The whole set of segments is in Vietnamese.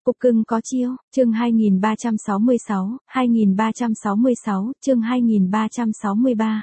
Cục cưng có chiêu, chương 2366, chương 2363.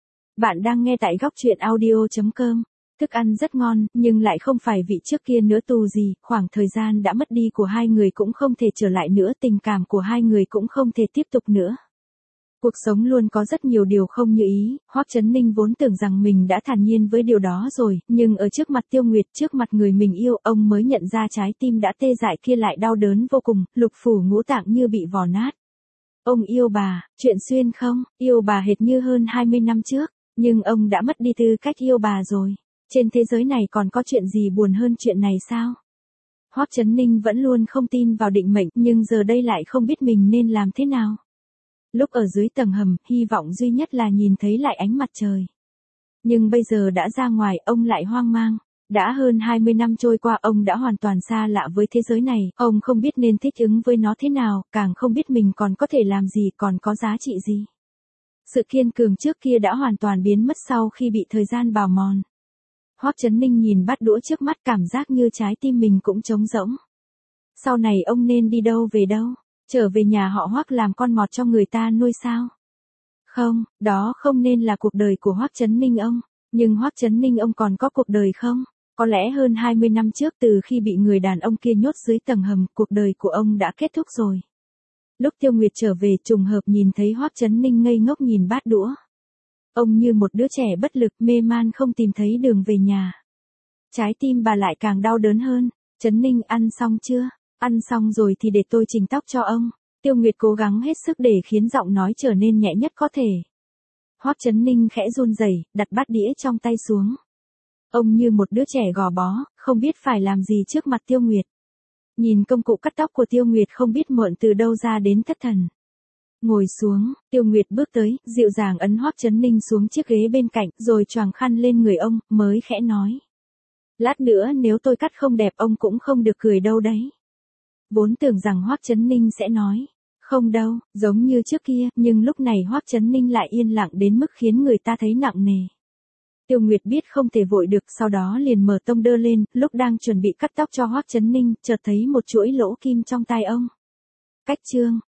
Bạn đang nghe tại góc truyện audio.com. Thức ăn rất ngon, nhưng lại không phải vị trước kia nữa tù gì, khoảng thời gian đã mất đi của hai người cũng không thể trở lại nữa, tình cảm của hai người cũng không thể tiếp tục nữa. Cuộc sống luôn có rất nhiều điều không như ý, Hoắc Chấn Ninh vốn tưởng rằng mình đã thản nhiên với điều đó rồi, nhưng ở trước mặt Tiêu Nguyệt, trước mặt người mình yêu, ông mới nhận ra trái tim đã tê dại kia lại đau đớn vô cùng, lục phủ ngũ tạng như bị vò nát. Ông yêu bà, chuyện xuyên không, yêu bà hệt như hơn 20 năm trước, nhưng ông đã mất đi tư cách yêu bà rồi. Trên thế giới này còn có chuyện gì buồn hơn chuyện này sao? Hoắc Chấn Ninh vẫn luôn không tin vào định mệnh, nhưng giờ đây lại không biết mình nên làm thế nào. Lúc ở dưới tầng hầm, hy vọng duy nhất là nhìn thấy lại ánh mặt trời. Nhưng bây giờ đã ra ngoài, ông lại hoang mang. Đã hơn 20 năm trôi qua, ông đã hoàn toàn xa lạ với thế giới này, ông không biết nên thích ứng với nó thế nào, càng không biết mình còn có thể làm gì, còn có giá trị gì. Sự kiên cường trước kia đã hoàn toàn biến mất sau khi bị thời gian bào mòn. Hoắc Chấn Ninh nhìn bát đũa trước mắt, cảm giác như trái tim mình cũng trống rỗng. Sau này ông nên đi đâu về đâu? Trở về nhà họ Hoắc làm con mọt cho người ta nuôi sao? Không, đó không nên là cuộc đời của Hoắc Chấn Ninh ông. Nhưng Hoắc Chấn Ninh ông còn có cuộc đời không? Có lẽ hơn 20 năm trước, từ khi bị người đàn ông kia nhốt dưới tầng hầm, cuộc đời của ông đã kết thúc rồi. Lúc Tiêu Nguyệt trở về, trùng hợp nhìn thấy Hoắc Chấn Ninh ngây ngốc nhìn bát đũa. Ông như một đứa trẻ bất lực, mê man không tìm thấy đường về nhà. Trái tim bà lại càng đau đớn hơn. Chấn Ninh, ăn xong chưa? Ăn xong rồi thì để tôi chỉnh tóc cho ông. Tiêu Nguyệt cố gắng hết sức để khiến giọng nói trở nên nhẹ nhất có thể. Hoắc Chấn Ninh khẽ run rẩy, đặt bát đĩa trong tay xuống. Ông như một đứa trẻ gò bó, không biết phải làm gì trước mặt Tiêu Nguyệt. Nhìn công cụ cắt tóc của Tiêu Nguyệt không biết mượn từ đâu ra đến thất thần. Ngồi xuống, Tiêu Nguyệt bước tới, dịu dàng ấn Hoắc Chấn Ninh xuống chiếc ghế bên cạnh, rồi choàng khăn lên người ông, mới khẽ nói. Lát nữa nếu tôi cắt không đẹp ông cũng không được cười đâu đấy. Vốn tưởng rằng Hoắc Chấn Ninh sẽ nói, không đâu, giống như trước kia, nhưng lúc này Hoắc Chấn Ninh lại yên lặng đến mức khiến người ta thấy nặng nề. Tiêu Nguyệt biết không thể vội được, sau đó liền mở tông đơ lên, lúc đang chuẩn bị cắt tóc cho Hoắc Chấn Ninh, chợt thấy một chuỗi lỗ kim trong tai ông. Cách chương,